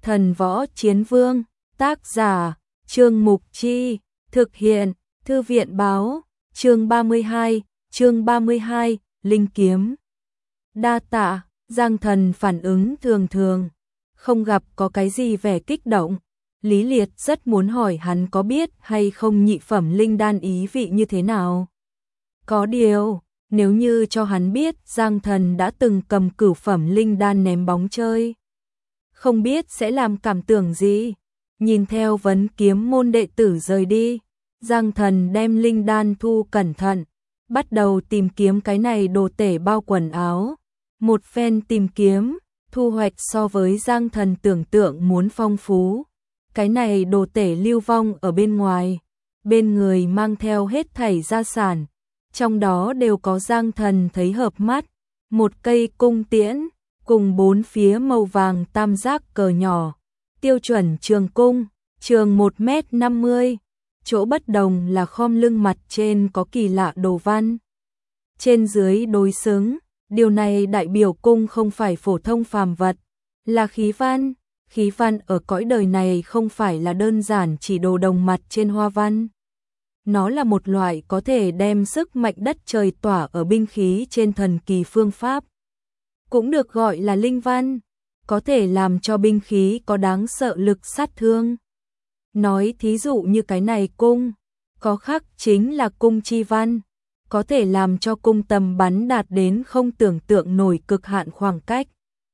Thần Võ Chiến Vương, tác giả, Trương Mục Chi, thực hiện, Thư viện báo, chương 32, Linh Kiếm. Đa tạ, Giang Thần phản ứng thường thường, không gặp có cái gì vẻ kích động. Lý Liệt rất muốn hỏi hắn có biết hay không nhị phẩm linh đan ý vị như thế nào. Có điều, nếu như cho hắn biết Giang Thần đã từng cầm cửu phẩm linh đan ném bóng chơi, không biết sẽ làm cảm tưởng gì. Nhìn theo vấn kiếm môn đệ tử rời đi, Giang Thần đem linh đan thu cẩn thận, bắt đầu tìm kiếm cái này đồ tể bao quần áo. Một phen tìm kiếm, thu hoạch so với Giang Thần tưởng tượng muốn phong phú. Cái này đồ tể lưu vong ở bên ngoài, bên người mang theo hết thảy gia sản, trong đó đều có Giang Thần thấy hợp mắt, một cây cung tiễn, cùng bốn phía màu vàng tam giác cờ nhỏ, tiêu chuẩn trường cung, trường 1m50, chỗ bất đồng là khom lưng mặt trên có kỳ lạ đồ văn. Trên dưới đối xứng, điều này đại biểu cung không phải phổ thông phàm vật, là khí văn. Khí văn ở cõi đời này không phải là đơn giản chỉ đồ đồng mặt trên hoa văn. Nó là một loại có thể đem sức mạnh đất trời tỏa ở binh khí trên thần kỳ phương pháp. Cũng được gọi là linh văn, có thể làm cho binh khí có đáng sợ lực sát thương. Nói thí dụ như cái này cung, có khắc chính là cung chi văn, có thể làm cho cung tầm bắn đạt đến không tưởng tượng nổi cực hạn khoảng cách.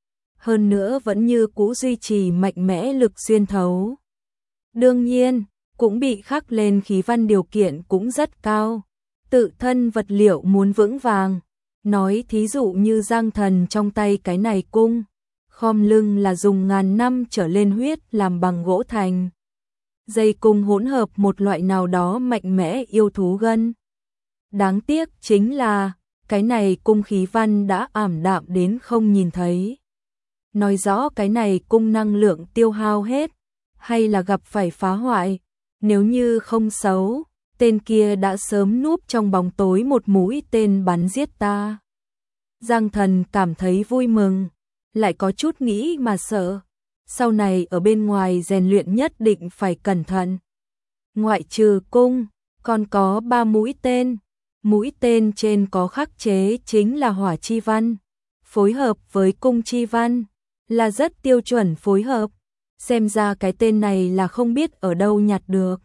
Hơn nữa vẫn như cũ duy trì mạnh mẽ lực xuyên thấu. Đương nhiên, cũng bị khắc lên khí văn điều kiện cũng rất cao. Tự thân vật liệu muốn vững vàng. Nói thí dụ như Giang Thần trong tay cái này cung, khom lưng là dùng ngàn năm trở lên huyết làm bằng gỗ thành. Dây cung hỗn hợp một loại nào đó mạnh mẽ yêu thú gân. Đáng tiếc chính là, cái này cung khí văn đã ảm đạm đến không nhìn thấy. Nói rõ cái này cung năng lượng tiêu hao hết, hay là gặp phải phá hoại. Nếu như không xấu, tên kia đã sớm núp trong bóng tối một mũi tên bắn giết ta. Giang Thần cảm thấy vui mừng, lại có chút nghĩ mà sợ. Sau này ở bên ngoài rèn luyện nhất định phải cẩn thận. Ngoại trừ cung, còn có 3 mũi tên. Mũi tên trên có khắc chế chính là hỏa chi văn, phối hợp với cung chi văn, là rất tiêu chuẩn phối hợp. Xem ra cái tên này là không biết ở đâu nhặt được.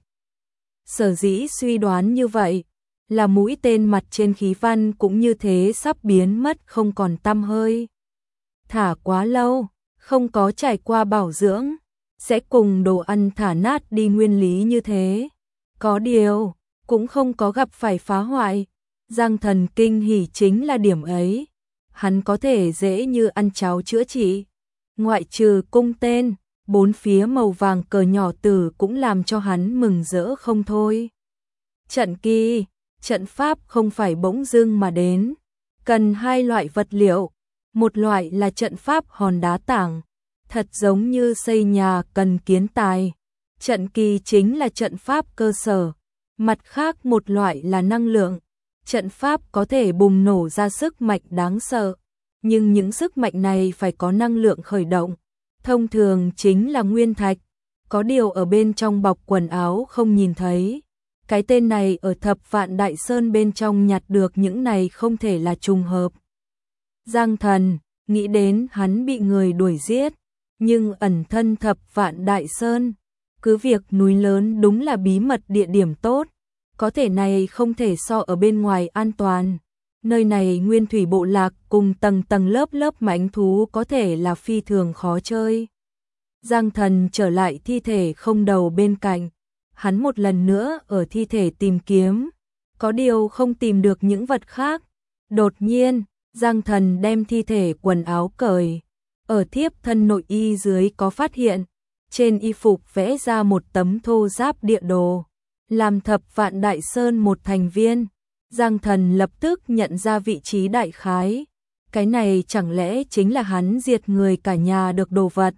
Sở dĩ suy đoán như vậy, là mũi tên mặt trên khí văn cũng như thế sắp biến mất không còn tăm hơi. Thả quá lâu, không có trải qua bảo dưỡng, sẽ cùng đồ ăn thả nát đi nguyên lý như thế. Có điều, cũng không có gặp phải phá hoại. Giang Thần kinh hỉ chính là điểm ấy. Hắn có thể dễ như ăn cháo chữa trị. Ngoại trừ cung tên, bốn phía màu vàng cờ nhỏ tử cũng làm cho hắn mừng rỡ không thôi. Trận kỳ, trận pháp không phải bỗng dưng mà đến. Cần 2 loại vật liệu. Một loại là trận pháp hòn đá tảng, thật giống như xây nhà cần kiến tài. Trận kỳ chính là trận pháp cơ sở. Mặt khác một loại là năng lượng. Trận pháp có thể bùng nổ ra sức mạnh đáng sợ, nhưng những sức mạnh này phải có năng lượng khởi động. Thông thường chính là nguyên thạch, có điều ở bên trong bọc quần áo không nhìn thấy. Cái tên này ở Thập Vạn Đại Sơn bên trong nhặt được những này không thể là trùng hợp. Giang Thần nghĩ đến hắn bị người đuổi giết, nhưng ẩn thân Thập Vạn Đại Sơn, cứ việc núi lớn đúng là bí mật địa điểm tốt, có thể này không thể so ở bên ngoài an toàn. Nơi này nguyên thủy bộ lạc cùng tầng tầng lớp lớp mãnh thú có thể là phi thường khó chơi. Giang Thần trở lại thi thể không đầu bên cạnh, hắn một lần nữa ở thi thể tìm kiếm, có điều không tìm được những vật khác. Đột nhiên, Giang Thần đem thi thể quần áo cởi, ở thiếp thân nội y dưới có phát hiện, trên y phục vẽ ra một tấm thô giáp địa đồ, làm Thập Vạn Đại Sơn một thành viên. Giang Thần lập tức nhận ra vị trí đại khái. Cái này chẳng lẽ chính là hắn diệt người cả nhà được đồ vật.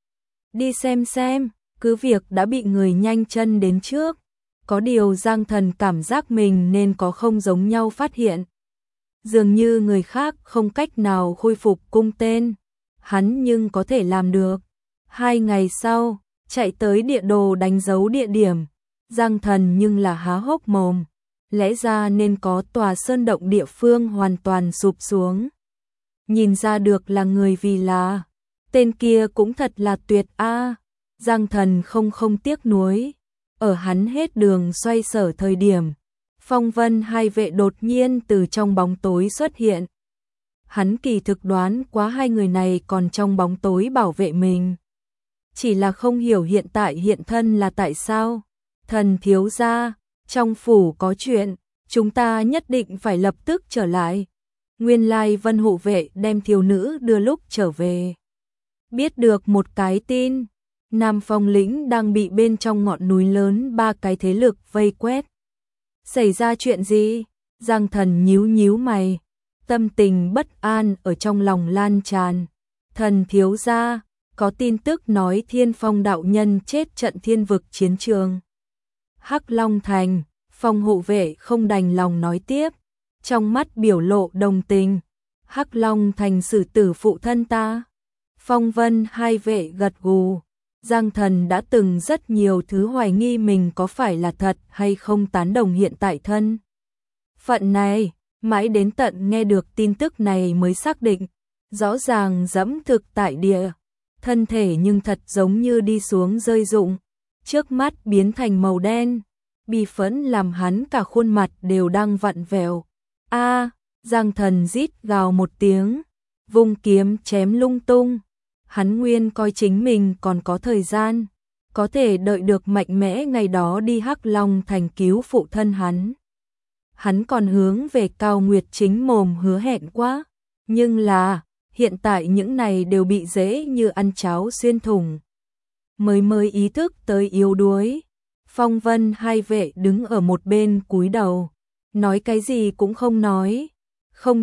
Đi xem, cứ việc đã bị người nhanh chân đến trước. Có điều Giang Thần cảm giác mình nên có không giống nhau phát hiện. Dường như người khác không cách nào khôi phục cung tên, hắn nhưng có thể làm được. 2 ngày sau, chạy tới địa đồ đánh dấu địa điểm, Giang Thần nhưng là há hốc mồm, lẽ ra nên có tòa sơn động địa phương hoàn toàn sụp xuống. Nhìn ra được là người vì là, tên kia cũng thật là tuyệt a. Giang Thần không tiếc nuối, ở hắn hết đường xoay sở thời điểm, Phong Vân hai vệ đột nhiên từ trong bóng tối xuất hiện. Hắn kỳ thực đoán quá hai người này còn trong bóng tối bảo vệ mình. Chỉ là không hiểu hiện tại hiện thân là tại sao. Thần thiếu gia, trong phủ có chuyện, chúng ta nhất định phải lập tức trở lại. Nguyên lai Vân hộ vệ đem thiếu nữ đưa lúc trở về. Biết được một cái tin, Nam Phong lĩnh đang bị bên trong ngọn núi lớn 3 cái thế lực vây quét. Xảy ra chuyện gì? Giang Thần nhíu mày, tâm tình bất an ở trong lòng lan tràn. Thần thiếu gia, có tin tức nói Thiên Phong đạo nhân chết trận thiên vực chiến trường. Hắc Long Thành, Phong hộ vệ không đành lòng nói tiếp, trong mắt biểu lộ đồng tình. Hắc Long Thành xử tử phụ thân ta. Phong Vân hai vệ gật gù. Giang Thần đã từng rất nhiều thứ hoài nghi mình có phải là thật hay không tán đồng hiện tại thân phận này, mãi đến tận nghe được tin tức này mới xác định, rõ ràng dẫm thực tại địa, thân thể nhưng thật giống như đi xuống rơi rụng, trước mắt biến thành màu đen, bi phẫn làm hắn cả khuôn mặt đều đang vặn vẹo. A, Giang Thần rít gào một tiếng, vung kiếm chém lung tung. Hắn nguyên coi chính mình còn có thời gian, có thể đợi được mạnh mẽ ngày đó đi Hắc Long Thành cứu phụ thân hắn. Hắn còn hướng về Cao Nguyệt chính mồm hứa hẹn quá, nhưng là, hiện tại những này đều bị dễ như ăn cháo xuyên thủng. Mới ý thức tới yếu đuối, Phong Vân hai vệ đứng ở một bên cúi đầu, nói cái gì cũng không nói, không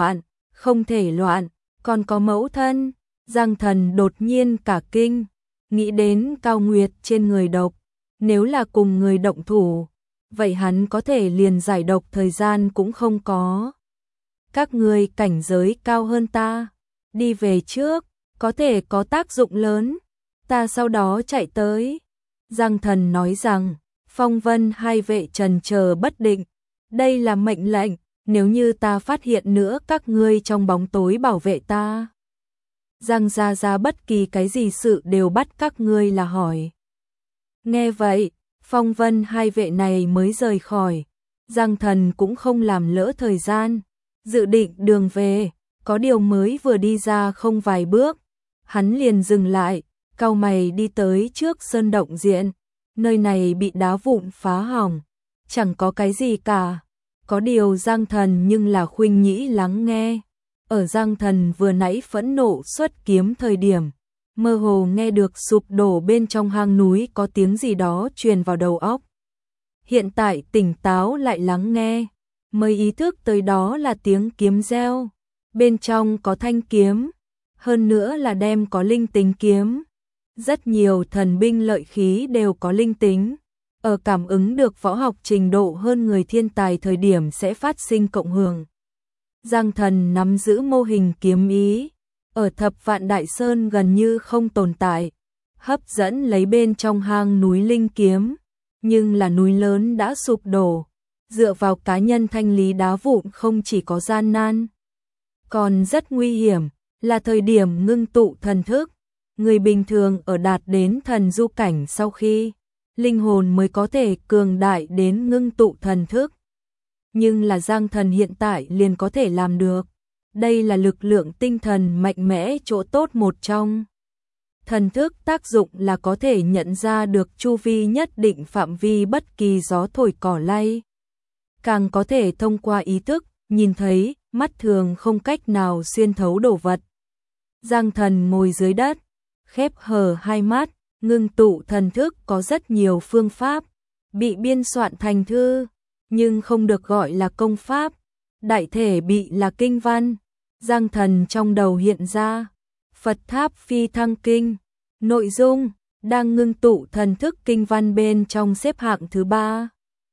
thể loạn, còn có mẫu thân. Giang Thần đột nhiên cả kinh, nghĩ đến Cao Nguyệt trên người độc, nếu là cùng người động thủ, vậy hắn có thể liền giải độc thời gian cũng không có. Các người cảnh giới cao hơn ta, đi về trước, có thể có tác dụng lớn, ta sau đó chạy tới. Giang Thần nói rằng, Phong Vân hai vệ trần chờ bất định, đây là mệnh lệnh, nếu như ta phát hiện nữa các ngươi trong bóng tối bảo vệ ta. Giang ra bất kỳ cái gì sự đều bắt các ngươi là hỏi. Nghe vậy, Phong Vân hai vệ này mới rời khỏi, Giang Thần cũng không làm lỡ thời gian, dự định đường về, có điều mới vừa đi ra không vài bước, hắn liền dừng lại, cau mày đi tới trước sơn động diện, nơi này bị đá vụn phá hỏng, chẳng có cái gì cả, có điều Giang Thần nhưng là khuynh nhĩ lắng nghe. Ở Giang Thần vừa nãy phẫn nộ xuất kiếm thời điểm, mơ hồ nghe được sụp đổ bên trong hang núi có tiếng gì đó truyền vào đầu óc. Hiện tại tỉnh táo lại lắng nghe, mới ý thức tới đó là tiếng kiếm reo, bên trong có thanh kiếm, hơn nữa là đem có linh tính kiếm. Rất nhiều thần binh lợi khí đều có linh tính, ở cảm ứng được võ học trình độ hơn người thiên tài thời điểm sẽ phát sinh cộng hưởng. Giang Thần nắm giữ mô hình kiếm ý, ở Thập Vạn Đại Sơn gần như không tồn tại, hấp dẫn lấy bên trong hang núi linh kiếm, nhưng là núi lớn đã sụp đổ, dựa vào cá nhân thanh lý đá vụn không chỉ có gian nan, còn rất nguy hiểm, là thời điểm ngưng tụ thần thức, người bình thường ở đạt đến thần du cảnh sau khi linh hồn mới có thể cường đại đến ngưng tụ thần thức. Nhưng là Giang Thần hiện tại liền có thể làm được. Đây là lực lượng tinh thần mạnh mẽ chỗ tốt một trong. Thần thức tác dụng là có thể nhận ra được chu vi nhất định phạm vi bất kỳ gió thổi cỏ lay. Càng có thể thông qua ý thức, nhìn thấy, mắt thường không cách nào xuyên thấu đồ vật. Giang Thần ngồi dưới đất, khép hờ hai mắt, ngưng tụ thần thức có rất nhiều phương pháp, bị biên soạn thành thư, nhưng không được gọi là công pháp, đại thể bị là kinh văn. Giang Thần trong đầu hiện ra, Phật Tháp Phi Thăng Kinh, nội dung, đang ngưng tụ thần thức kinh văn bên trong xếp hạng thứ 3.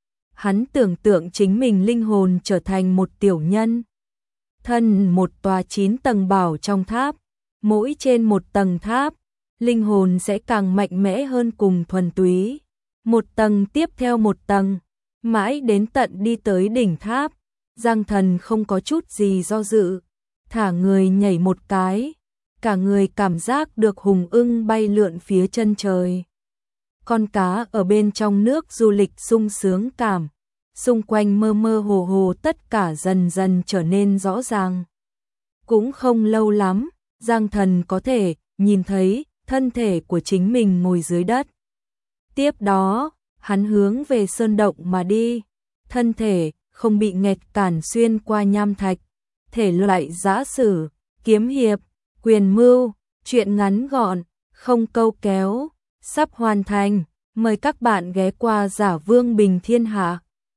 Hắn tưởng tượng chính mình linh hồn trở thành một tiểu nhân. Thân một tòa 9 tầng bảo trong tháp, mỗi trên một tầng tháp, linh hồn sẽ càng mạnh mẽ hơn cùng thuần túy. Một tầng tiếp theo một tầng, mãi đến tận đi tới đỉnh tháp, Giang Thần không có chút gì do dự, thả người nhảy một cái, cả người cảm giác được hùng ưng bay lượn phía chân trời. Con cá ở bên trong nước du lịch sung sướng cảm, xung quanh mơ mơ hồ hồ tất cả dần dần trở nên rõ ràng. Cũng không lâu lắm, Giang Thần có thể nhìn thấy thân thể của chính mình ngồi dưới đất. Tiếp đó, hắn hướng về sơn động mà đi, thân thể không bị nghẹt cản xuyên qua nham thạch, thể loại giã sử, kiếm hiệp, quyền mưu, truyện ngắn gọn, không câu kéo, sắp hoàn thành, mời các bạn ghé qua Giả Vương Bình Thiên Hạ.